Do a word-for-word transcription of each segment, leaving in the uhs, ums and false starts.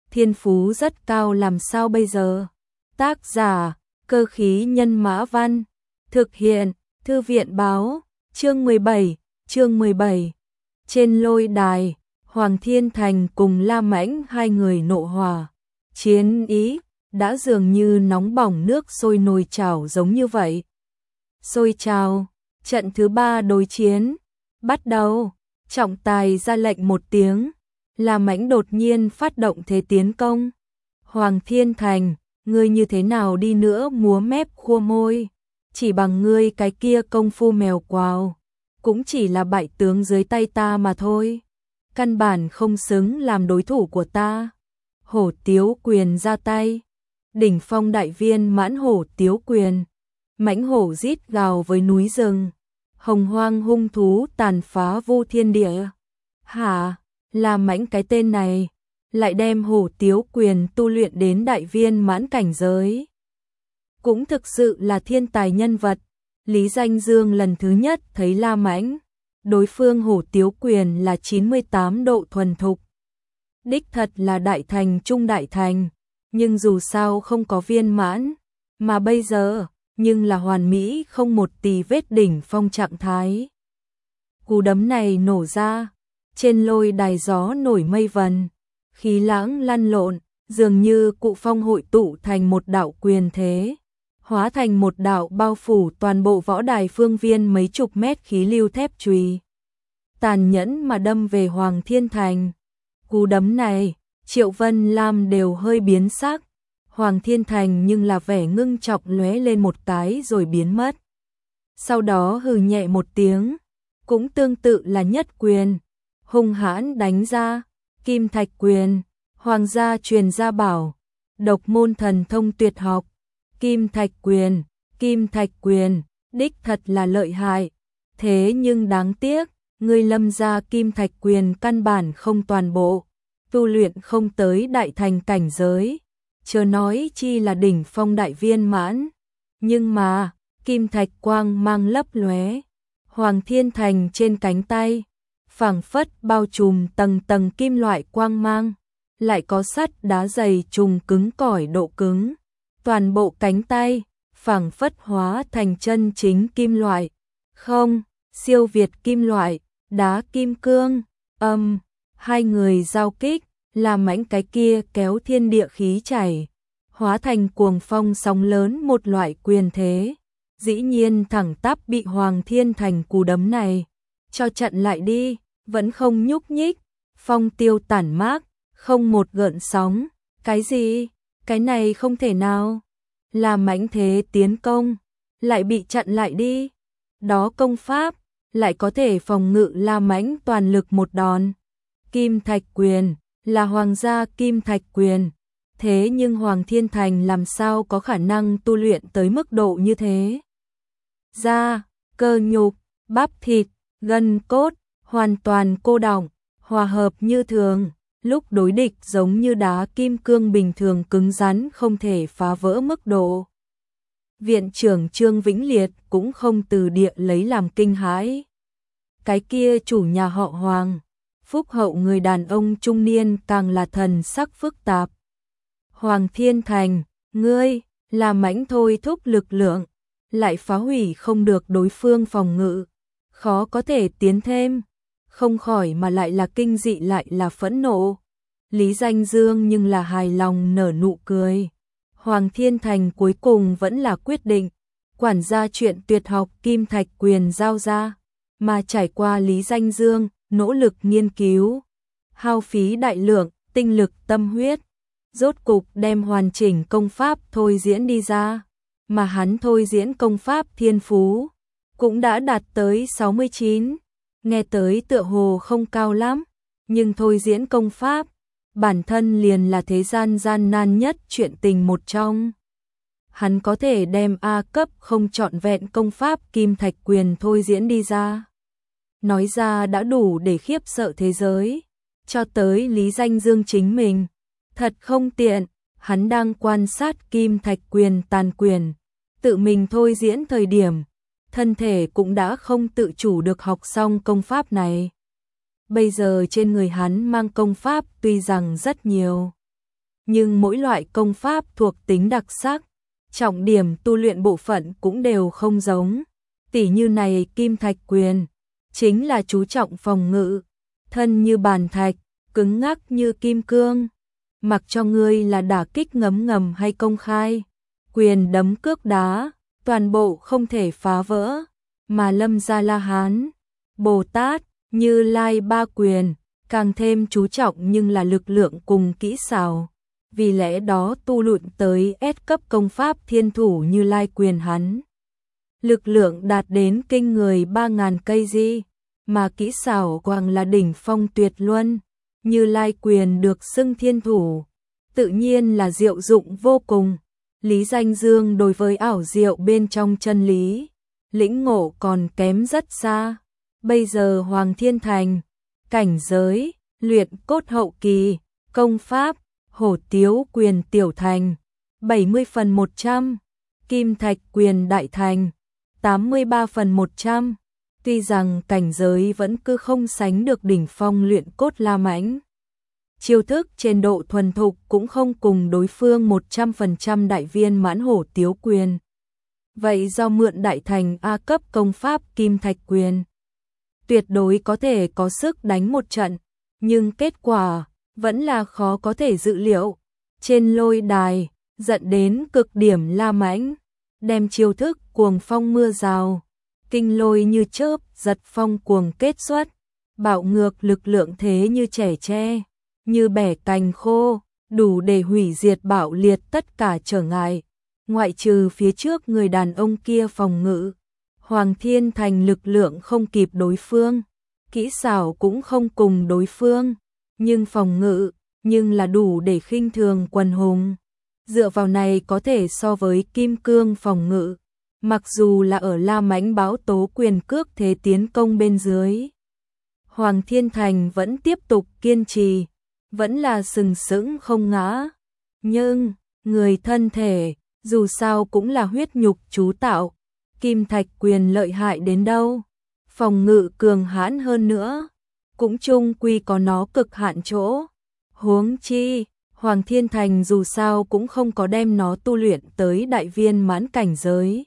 thiên phú rất cao làm sao bây giờ? Tác giả, Cơ khí nhân mã văn, thực hiện, Thư viện báo, chương mười bảy, chương mười bảy. Trên lôi đài, Hoàng Thiên Thành cùng La Mãnh hai người nộ hỏa, chiến ý, đã dường như nóng bỏng nước sôi nồi chảo giống như vậy. Sôi trào, trận thứ ba đối chiến, bắt đầu, trọng tài ra lệnh một tiếng, La Mãnh đột nhiên phát động thế tiến công. Hoàng Thiên Thành, ngươi như thế nào đi nữa múa mép khua môi, chỉ bằng ngươi cái kia công phu mèo quào, cũng chỉ là bại tướng dưới tay ta mà thôi, căn bản không xứng làm đối thủ của ta. Hổ Tiếu Quyền ra tay, đỉnh phong đại viên mãn hổ Tiếu Quyền, mãnh hổ rít gào với núi rừng, hồng hoang hung thú tàn phá vô thiên địa. Hả, là Mãnh cái tên này, lại đem hổ Tiếu Quyền tu luyện đến đại viên mãn cảnh giới. Cũng thực sự là thiên tài nhân vật. Lý Danh Dương lần thứ nhất thấy La Mãnh, đối phương hổ Tiếu Quyền là chín mươi tám độ thuần thục. Đích thật là đại thành trung đại thành, nhưng dù sao không có viên mãn, mà bây giờ, nhưng là hoàn mỹ không một tì vết đỉnh phong trạng thái. Cú đấm này nổ ra, trên lôi đài gió nổi mây vần, khí lãng lăn lộn, dường như cụ phong hội tụ thành một đạo quyền thế, hóa thành một đạo bao phủ toàn bộ võ đài phương viên mấy chục mét khí lưu thép chùy, tàn nhẫn mà đâm về Hoàng Thiên Thành. Cú đấm này, Triệu Vân Lam đều hơi biến sắc, Hoàng Thiên Thành nhưng là vẻ ngưng trọng lóe lên một cái rồi biến mất. Sau đó hừ nhẹ một tiếng, cũng tương tự là nhất quyền, hung hãn đánh ra, Kim Thạch Quyền, hoàng gia truyền gia bảo, độc môn thần thông tuyệt học, Kim Thạch Quyền, Kim Thạch Quyền, đích thật là lợi hại, thế nhưng đáng tiếc, ngươi Lâm gia Kim Thạch Quyền căn bản không toàn bộ, tu luyện không tới đại thành cảnh giới, chớ nói chi là đỉnh phong đại viên mãn. Nhưng mà, kim thạch quang mang lấp lóe, Hoàng Thiên Thành trên cánh tay, phảng phất bao trùm tầng tầng kim loại quang mang, lại có sắt đá dày trùng cứng cỏi độ cứng, toàn bộ cánh tay phảng phất hóa thành chân chính kim loại, không, siêu việt kim loại, đá kim cương. Âm, hai người giao kích, La Mãnh cái kia kéo thiên địa khí chảy, hóa thành cuồng phong sóng lớn một loại quyền thế, dĩ nhiên thẳng tắp bị Hoàng Thiên Thành cú đấm này cho chặn lại đi, vẫn không nhúc nhích, phong tiêu tản mát, không một gợn sóng. Cái gì? Cái này không thể nào. La Mãnh thế tiến công, lại bị chặn lại đi. Đó công pháp, lại có thể phòng ngự La Mãnh toàn lực một đòn. Kim Thạch Quyền, là hoàng gia Kim Thạch Quyền. Thế nhưng Hoàng Thiên Thành làm sao có khả năng tu luyện tới mức độ như thế? Da, cơ nhục, bắp thịt, gân cốt, hoàn toàn cô đọng, hòa hợp như thường, lúc đối địch giống như đá kim cương bình thường cứng rắn không thể phá vỡ mức độ. Viện trưởng Trương Vĩnh Liệt cũng không từ địa lấy làm kinh hãi. Cái kia chủ nhà họ Hoàng, phúc hậu người đàn ông trung niên càng là thần sắc phức tạp. Hoàng Thiên Thành, ngươi, là Mãnh thôi thúc lực lượng, lại phá hủy không được đối phương phòng ngự, khó có thể tiến thêm, không khỏi mà lại là kinh dị lại là phẫn nộ. Lý Danh Dương nhưng là hài lòng nở nụ cười. Hoàng Thiên Thành cuối cùng vẫn là quyết định, quản gia chuyện tuyệt học Kim Thạch Quyền giao ra, mà trải qua Lý Danh Dương, nỗ lực nghiên cứu, hao phí đại lượng, tinh lực tâm huyết, rốt cục đem hoàn chỉnh công pháp thôi diễn đi ra, mà hắn thôi diễn công pháp thiên phú, cũng đã đạt tới sáu mươi chín, nghe tới tựa hồ không cao lắm, nhưng thôi diễn công pháp, bản thân liền là thế gian gian nan nhất chuyện tình một trong. Hắn có thể đem A cấp không trọn vẹn công pháp Kim Thạch Quyền thôi diễn đi ra. Nói ra đã đủ để khiếp sợ thế giới, cho tới Lý Danh Dương chính mình. Thật không tiện, hắn đang quan sát Kim Thạch Quyền tàn quyền, tự mình thôi diễn thời điểm, thân thể cũng đã không tự chủ được học xong công pháp này. Bây giờ trên người hắn mang công pháp tuy rằng rất nhiều, nhưng mỗi loại công pháp thuộc tính đặc sắc, trọng điểm tu luyện bộ phận cũng đều không giống. Tỉ như này Kim Thạch Quyền, chính là chú trọng phòng ngự, thân như bàn thạch, cứng ngắc như kim cương. Mặc cho ngươi là đả kích ngấm ngầm hay công khai, quyền đấm cước đá, toàn bộ không thể phá vỡ. Mà Lâm Gia La Hán, Bồ Tát, Như Lai ba quyền, càng thêm chú trọng nhưng là lực lượng cùng kỹ xảo. Vì lẽ đó tu luyện tới S cấp công pháp thiên thủ Như Lai quyền hắn, lực lượng đạt đến kinh người ba nghìn cây di, mà kỹ xảo quang là đỉnh phong tuyệt luân. Như Lai quyền được xưng thiên thủ, tự nhiên là diệu dụng vô cùng. Lý Danh Dương đối với ảo diệu bên trong chân lý, lĩnh ngộ còn kém rất xa. Bây giờ Hoàng Thiên Thành, cảnh giới, luyện cốt hậu kỳ, công pháp, hổ tiếu quyền tiểu thành, bảy mươi phần một trăm, kim thạch quyền đại thành, tám mươi ba phần một trăm. Tuy rằng cảnh giới vẫn cứ không sánh được đỉnh phong luyện cốt La Mãnh, chiêu thức trên độ thuần thục cũng không cùng đối phương một trăm phần trăm đại viên mãn hổ tiếu quyền. Vậy do mượn đại thành A cấp công pháp kim thạch quyền, tuyệt đối có thể có sức đánh một trận, nhưng kết quả vẫn là khó có thể dự liệu. Trên lôi đài, giận đến cực điểm La Mãnh, đem chiêu thức cuồng phong mưa rào, kinh lôi như chớp, giật phong cuồng kết xuất, bạo ngược lực lượng thế như trẻ tre, như bẻ cành khô, đủ để hủy diệt bạo liệt tất cả trở ngại. Ngoại trừ phía trước người đàn ông kia phòng ngự, Hoàng Thiên Thành lực lượng không kịp đối phương, kỹ xảo cũng không cùng đối phương, nhưng phòng ngự, nhưng là đủ để khinh thường quần hùng. Dựa vào này có thể so với kim cương phòng ngự, mặc dù là ở La Mãnh báo tố quyền cước thế tiến công bên dưới, Hoàng Thiên Thành vẫn tiếp tục kiên trì, vẫn là sừng sững không ngã. Nhưng, người thân thể, dù sao cũng là huyết nhục chú tạo, kim thạch quyền lợi hại đến đâu, phòng ngự cường hãn hơn nữa, cũng chung quy có nó cực hạn chỗ. Huống chi, Hoàng Thiên Thành dù sao cũng không có đem nó tu luyện tới đại viên mãn cảnh giới.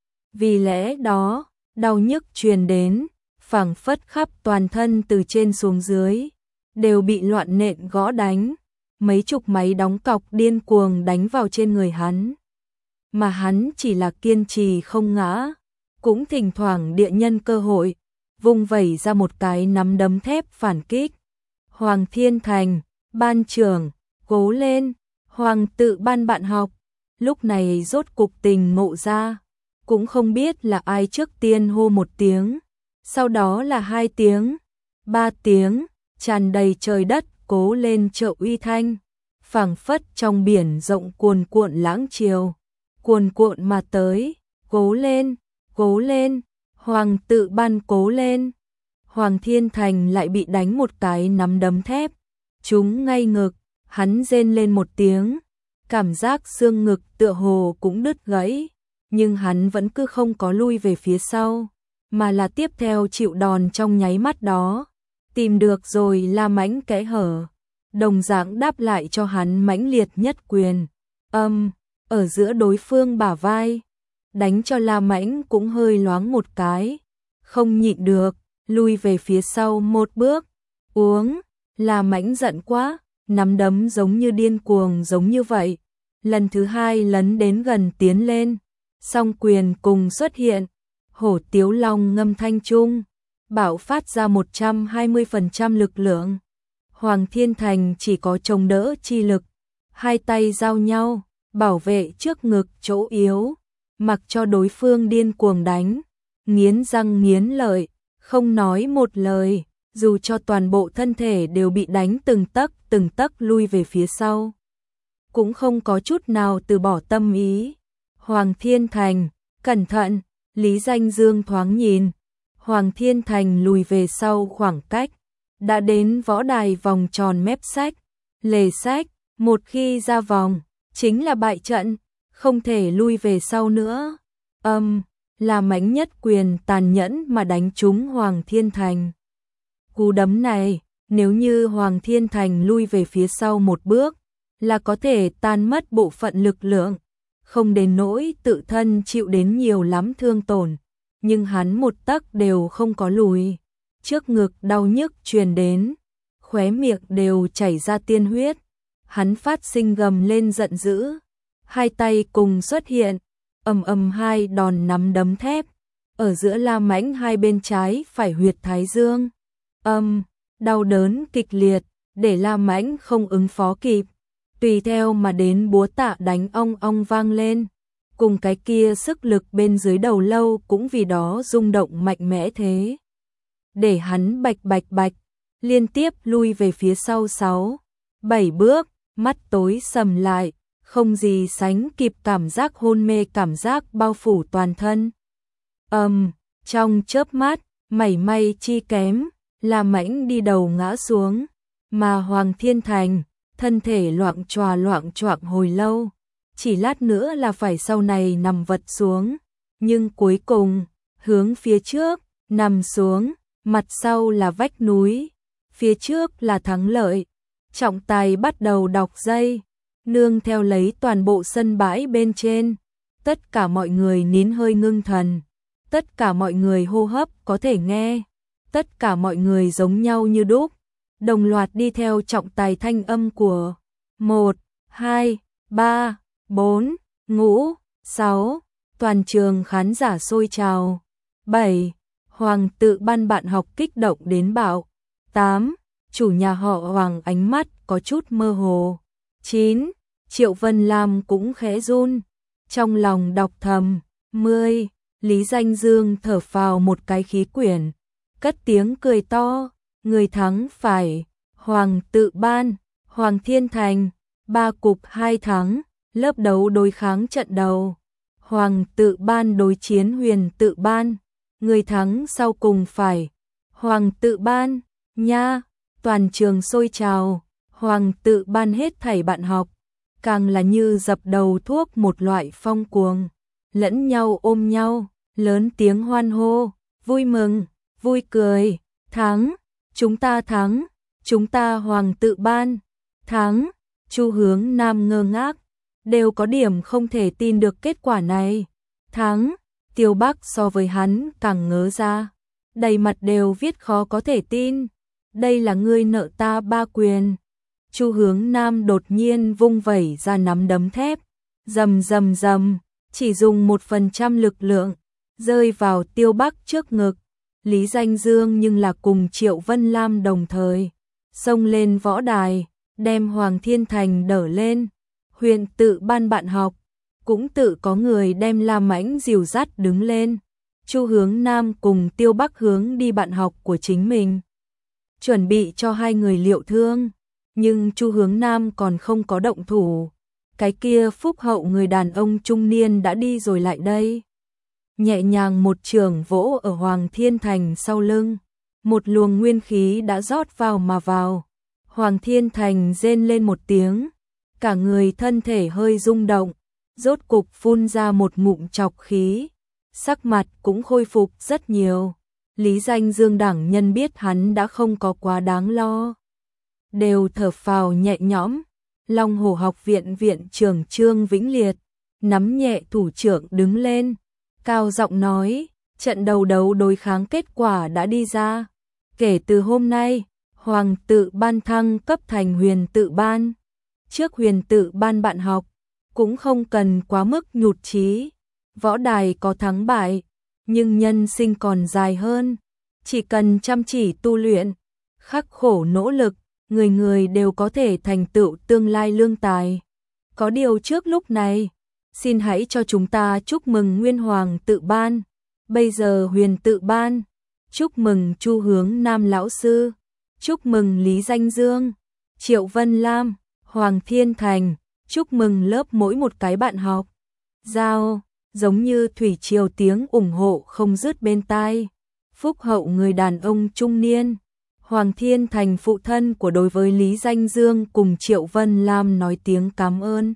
Vì lẽ đó, đau nhức truyền đến, phảng phất khắp toàn thân từ trên xuống dưới, đều bị loạn nện gõ đánh, mấy chục máy đóng cọc điên cuồng đánh vào trên người hắn. Mà hắn chỉ là kiên trì không ngã, cũng thỉnh thoảng địa nhân cơ hội, vung vẩy ra một cái nắm đấm thép phản kích. Hoàng Thiên Thành, ban trưởng, cố lên, Hoàng tự ban bạn học, lúc này rốt cục tình ngộ ra, cũng không biết là ai trước tiên hô một tiếng, sau đó là hai tiếng, ba tiếng, tràn đầy trời đất cố lên trợ uy thanh, phảng phất trong biển rộng cuồn cuộn lãng chiều, cuồn cuộn mà tới, cố lên, cố lên, Hoàng tự ban cố lên. Hoàng Thiên Thành lại bị đánh một cái nắm đấm thép, trúng ngay ngực, hắn rên lên một tiếng, cảm giác xương ngực tựa hồ cũng đứt gãy, nhưng hắn vẫn cứ không có lui về phía sau, mà là tiếp theo chịu đòn trong nháy mắt đó, tìm được rồi La Mãnh kẽ hở, đồng dạng đáp lại cho hắn mãnh liệt nhất quyền, âm, ở giữa đối phương bả vai, đánh cho La Mãnh cũng hơi loáng một cái, không nhịn được, lui về phía sau một bước, uống, La Mãnh giận quá, nắm đấm giống như điên cuồng giống như vậy, lần thứ hai lấn đến gần tiến lên, song quyền cùng xuất hiện, hổ tiếu long ngâm thanh trung, bạo phát ra một trăm hai mươi phần trăm lực lượng. Hoàng Thiên Thành chỉ có chống đỡ chi lực, hai tay giao nhau, bảo vệ trước ngực chỗ yếu, mặc cho đối phương điên cuồng đánh, nghiến răng nghiến lợi, không nói một lời, dù cho toàn bộ thân thể đều bị đánh từng tấc từng tấc lui về phía sau, cũng không có chút nào từ bỏ tâm ý. Hoàng Thiên Thành, cẩn thận, Lý Danh Dương thoáng nhìn, Hoàng Thiên Thành lùi về sau khoảng cách, đã đến võ đài vòng tròn mép sách, lề sách, một khi ra vòng, chính là bại trận, không thể lui về sau nữa. Âm, La Mãnh nhất quyền tàn nhẫn mà đánh trúng Hoàng Thiên Thành. Cú đấm này, nếu như Hoàng Thiên Thành lui về phía sau một bước, là có thể tan mất bộ phận lực lượng, không đến nỗi tự thân chịu đến nhiều lắm thương tổn, nhưng hắn một tấc đều không có lùi, trước ngực đau nhức truyền đến, khóe miệng đều chảy ra tiên huyết, hắn phát sinh gầm lên giận dữ, hai tay cùng xuất hiện, ầm ầm hai đòn nắm đấm thép, ở giữa La Mãnh hai bên trái phải huyệt thái dương, âm, đau đớn kịch liệt, để La Mãnh không ứng phó kịp, tùy theo mà đến búa tạ đánh ong ong vang lên, cùng cái kia sức lực bên dưới đầu lâu cũng vì đó rung động mạnh mẽ thế. Để hắn bạch bạch bạch, liên tiếp lui về phía sau sáu, bảy bước, mắt tối sầm lại, không gì sánh kịp cảm giác hôn mê cảm giác bao phủ toàn thân. Ầm, um, trong chớp mắt, mảy may chi kém, La Mãnh đi đầu ngã xuống, mà Hoàng Thiên Thành, thân thể loạng choạng loạng choạng hồi lâu, chỉ lát nữa là phải sau này nằm vật xuống, nhưng cuối cùng, hướng phía trước, nằm xuống, mặt sau là vách núi, phía trước là thắng lợi. Trọng tài bắt đầu đọc dây, nương theo lấy toàn bộ sân bãi bên trên, tất cả mọi người nín hơi ngưng thần, tất cả mọi người hô hấp có thể nghe, tất cả mọi người giống nhau như đúc, đồng loạt đi theo trọng tài thanh âm của một, hai, ba, bốn, ngũ, sáu, toàn trường khán giả sôi trào, bảy, Hoàng Tự Ban bạn học kích động đến bạo, tám, chủ nhà họ Hoàng ánh mắt có chút mơ hồ, chín, Triệu Vân Lam cũng khẽ run, trong lòng đọc thầm, mười, Lý Danh Dương thở phào một cái khí quyển, cất tiếng cười to, người thắng phải Hoàng Tự Ban, Hoàng Thiên Thành, ba cục hai thắng, lớp đấu đối kháng trận đầu, Hoàng Tự Ban đối chiến Huyền Tự Ban, người thắng sau cùng phải Hoàng Tự Ban, nha, toàn trường sôi trào, Hoàng Tự Ban hết thảy bạn học, càng là như dập đầu thuốc một loại phong cuồng, lẫn nhau ôm nhau, lớn tiếng hoan hô, vui mừng, vui cười, thắng, chúng ta thắng, chúng ta Hoàng Tự Ban, thắng, Chu Hướng Nam ngơ ngác, đều có điểm không thể tin được kết quả này, thắng, Tiêu Bắc so với hắn càng ngớ ra, đầy mặt đều viết khó có thể tin, đây là ngươi nợ ta ba quyền. Chu Hướng Nam đột nhiên vung vẩy ra nắm đấm thép, rầm rầm rầm, chỉ dùng một phần trăm lực lượng, rơi vào Tiêu Bắc trước ngực. Lý Danh Dương nhưng là cùng Triệu Vân Lam đồng thời, xông lên võ đài, đem Hoàng Thiên Thành đỡ lên. Huyền Tự Ban bạn học, cũng tự có người đem La Mãnh dìu dắt đứng lên. Chu Hướng Nam cùng Tiêu Bắc hướng đi bạn học của chính mình, chuẩn bị cho hai người liệu thương. Nhưng Chu Hướng Nam còn không có động thủ, cái kia phúc hậu người đàn ông trung niên đã đi rồi lại đây. Nhẹ nhàng một trường vỗ ở Hoàng Thiên Thành sau lưng, một luồng nguyên khí đã rót vào mà vào. Hoàng Thiên Thành rên lên một tiếng, cả người thân thể hơi rung động, rốt cục phun ra một ngụm trọc khí, sắc mặt cũng khôi phục rất nhiều. Lý Danh Dương đẳng nhân biết hắn đã không có quá đáng lo, đều thở phào nhẹ nhõm. Long Hổ học viện viện trưởng Trương Vĩnh Liệt nắm nhẹ thủ trưởng đứng lên, cao giọng nói, trận đầu đấu đối kháng kết quả đã đi ra. Kể từ hôm nay, Hoàng Tự Ban thăng cấp thành Huyền Tự Ban. Trước Huyền Tự Ban bạn học, cũng không cần quá mức nhụt chí. Võ đài có thắng bại, nhưng nhân sinh còn dài hơn. Chỉ cần chăm chỉ tu luyện, khắc khổ nỗ lực, người người đều có thể thành tựu tương lai lương tài. Có điều trước lúc này, xin hãy cho chúng ta chúc mừng Nguyên Hoàng Tự Ban, bây giờ Huyền Tự Ban, chúc mừng Chu Hướng Nam lão sư, chúc mừng Lý Danh Dương, Triệu Vân Lam, Hoàng Thiên Thành, chúc mừng lớp mỗi một cái bạn học. Giao, giống như thủy triều tiếng ủng hộ không dứt bên tai. Phúc hậu người đàn ông trung niên, Hoàng Thiên Thành phụ thân của đối với Lý Danh Dương cùng Triệu Vân Lam nói tiếng cảm ơn.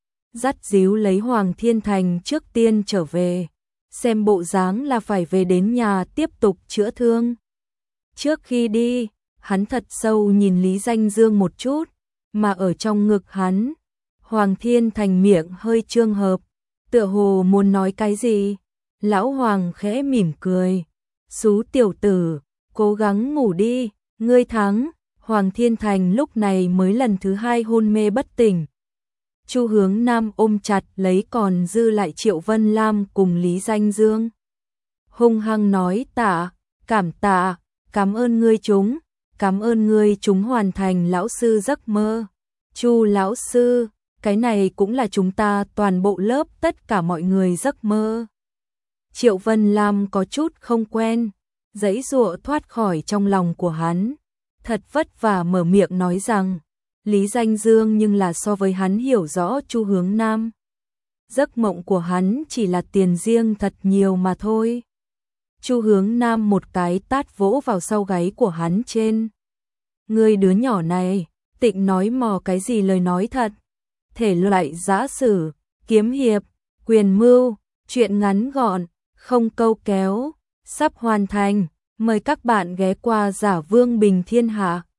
Dắt díu lấy Hoàng Thiên Thành trước tiên trở về, xem bộ dáng là phải về đến nhà tiếp tục chữa thương. Trước khi đi, hắn thật sâu nhìn Lý Danh Dương một chút, mà ở trong ngực hắn. Hoàng Thiên Thành miệng hơi trương hợp, tựa hồ muốn nói cái gì. Lão Hoàng khẽ mỉm cười. Xú tiểu tử, cố gắng ngủ đi, ngươi thắng. Hoàng Thiên Thành lúc này mới lần thứ hai hôn mê bất tỉnh. Chu Hướng Nam ôm chặt lấy còn dư lại Triệu Vân Lam cùng Lý Danh Dương. Hung hăng nói tạ, cảm tạ, cảm ơn ngươi chúng, cảm ơn ngươi chúng hoàn thành lão sư giấc mơ. Chu lão sư, cái này cũng là chúng ta toàn bộ lớp tất cả mọi người giấc mơ. Triệu Vân Lam có chút không quen, giãy giụa thoát khỏi trong lòng của hắn. Thật vất vả mở miệng nói rằng, Lý Danh Dương nhưng là so với hắn hiểu rõ Chu Hướng Nam. Giấc mộng của hắn chỉ là tiền riêng thật nhiều mà thôi. Chu Hướng Nam một cái tát vỗ vào sau gáy của hắn trên. Ngươi đứa nhỏ này, tịnh nói mò cái gì lời nói thật. Thể loại giã sử, kiếm hiệp, quyền mưu, chuyện ngắn gọn, không câu kéo, sắp hoàn thành. Mời các bạn ghé qua Giả Vương Bình Thiên Hạ.